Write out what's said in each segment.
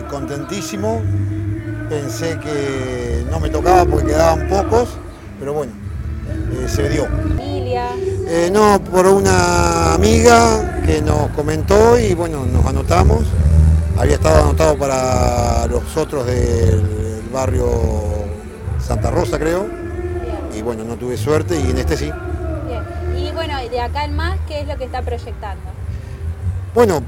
contentísimo. Pensé que no me tocaba porque quedaban pocos, pero bueno, se dio. ¿Familia? No, por una amiga que nos comentó y bueno, nos anotamos. Había estado anotado para los otros del barrio Santa Rosa, creo. Bien. Y bueno, no tuve suerte y en este sí. Bien. Y bueno, de acá en más, ¿qué es lo que está proyectando? Bueno,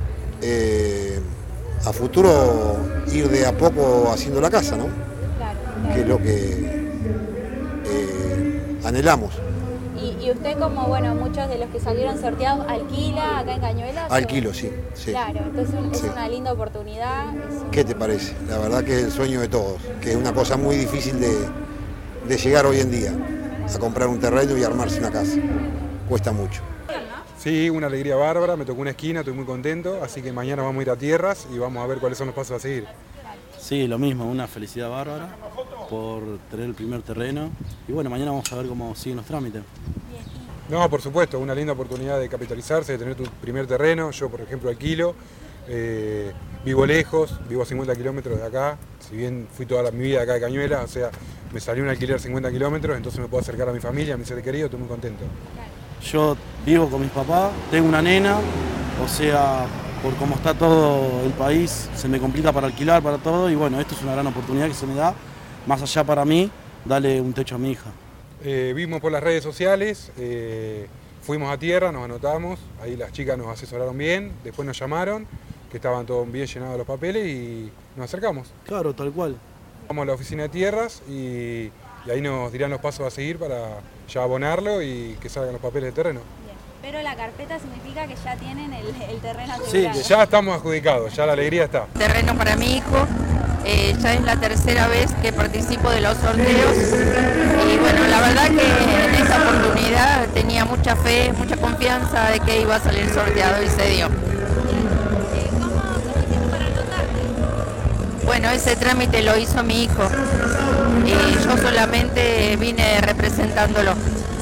a futuro ir de a poco haciendo la casa, ¿no? Claro. Que es lo que anhelamos. Y usted, como bueno, muchos de los que salieron sorteados, ¿alquila acá en Cañuelas? Alquilo, sí. Claro, entonces es Sí. una linda oportunidad. ¿Qué te parece? La verdad que es el sueño de todos, que es una cosa muy difícil de llegar hoy en día, a comprar un terreno y armarse una casa. Cuesta mucho. Sí, una alegría bárbara, me tocó una esquina, estoy muy contento, así que mañana vamos a ir a tierras y vamos a ver cuáles son los pasos a seguir. Sí, lo mismo, una felicidad bárbara por tener el primer terreno y bueno, mañana vamos a ver cómo siguen los trámites. No, por supuesto, una linda oportunidad de capitalizarse, de tener tu primer terreno. Yo, por ejemplo, alquilo, vivo lejos, vivo a 50 kilómetros de acá, si bien fui toda mi vida acá de Cañuelas, o sea, me salió un alquiler 50 kilómetros, entonces me puedo acercar a mi familia, a mi ser querido, estoy muy contento. Yo vivo con mis papás, tengo una nena, o sea, por cómo está todo el país, se me complica para alquilar, para todo, y bueno, esto es una gran oportunidad que se me da, más allá para mí, darle un techo a mi hija. Vimos por las redes sociales, fuimos a tierra, nos anotamos, ahí las chicas nos asesoraron bien, después nos llamaron, que estaban todos bien llenados los papeles y nos acercamos. Claro, tal cual. Vamos a la oficina de tierras y ahí nos dirán los pasos a seguir para ya abonarlo y que salgan los papeles de terreno. Bien. Pero la carpeta significa que ya tienen el terreno Sí, asegurado. ya estamos adjudicados, ya la alegría está. Terreno para mi hijo, ya es la tercera vez que participo de los sorteos y bueno, la verdad que en esta oportunidad tenía mucha fe, mucha confianza de que iba a salir sorteado y se dio. ¿Cómo hiciste para anotarte? Bueno, ese trámite lo hizo mi hijo y yo solamente vine representándolo.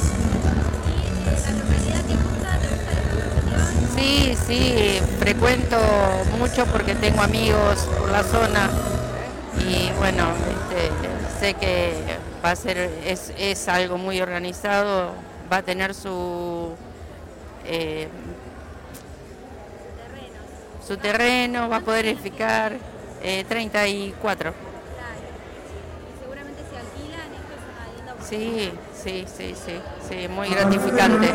Sí, sí, frecuento mucho porque tengo amigos por la zona y bueno, sé que va a ser, es algo muy organizado, va a tener su terreno, va a poder edificar 34. Seguramente si alquilan, esto es una linda oportunidad. Sí, muy gratificante.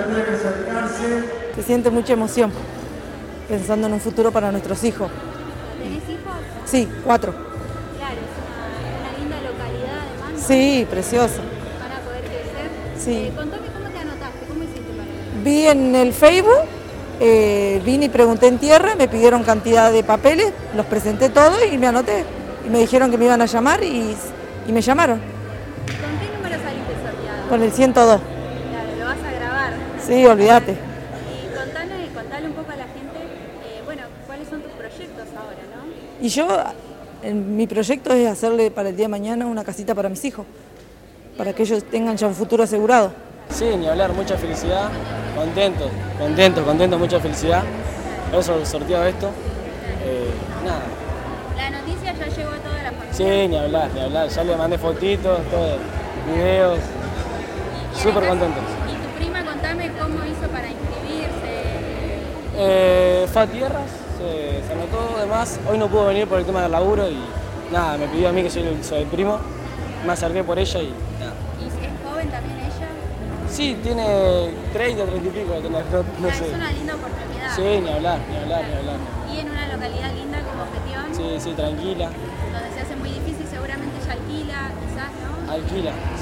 Se siente mucha emoción, pensando en un futuro para nuestros hijos. ¿Tenés hijos? Sí, 4. Claro, es una linda localidad además, ¿no? Sí, precioso. Van a poder crecer. Sí. Contame cómo te anotaste, cómo hiciste para... Vi en el Facebook, vine y pregunté en tierra, me pidieron cantidad de papeles, los presenté todos y me anoté. Y me dijeron que me iban a llamar y me llamaron. ¿Con qué número saliste sorteado? Con el 102. Claro, lo vas a grabar. Sí, olvídate. Y contale un poco a la gente, bueno, cuáles son tus proyectos ahora, ¿no? Y yo, mi proyecto es hacerle para el día de mañana una casita para mis hijos, para que ellos tengan ya un futuro asegurado. Sí, ni hablar, mucha felicidad, contento, mucha felicidad. Por eso sorteado esto. Nada. La noticia ya llegó a toda la familia. Sí, ni hablar, ya le mandé fotitos, todo, videos, súper contentos. Y tu prima, contame cómo hizo para inscribirse. Fue a tierras, se anotó además, hoy no pudo venir por el tema del laburo y nada, me pidió a mí que soy el primo, me acerqué por ella y nada. ¿Y es joven también ella? Sí, tiene 30, 30 y pico, no sé. Es una linda oportunidad. Sí, ni hablar. Y en una localidad linda como Petión, Sí, tranquila, donde se hace muy difícil, seguramente ella alquila, quizás, ¿no? alquila.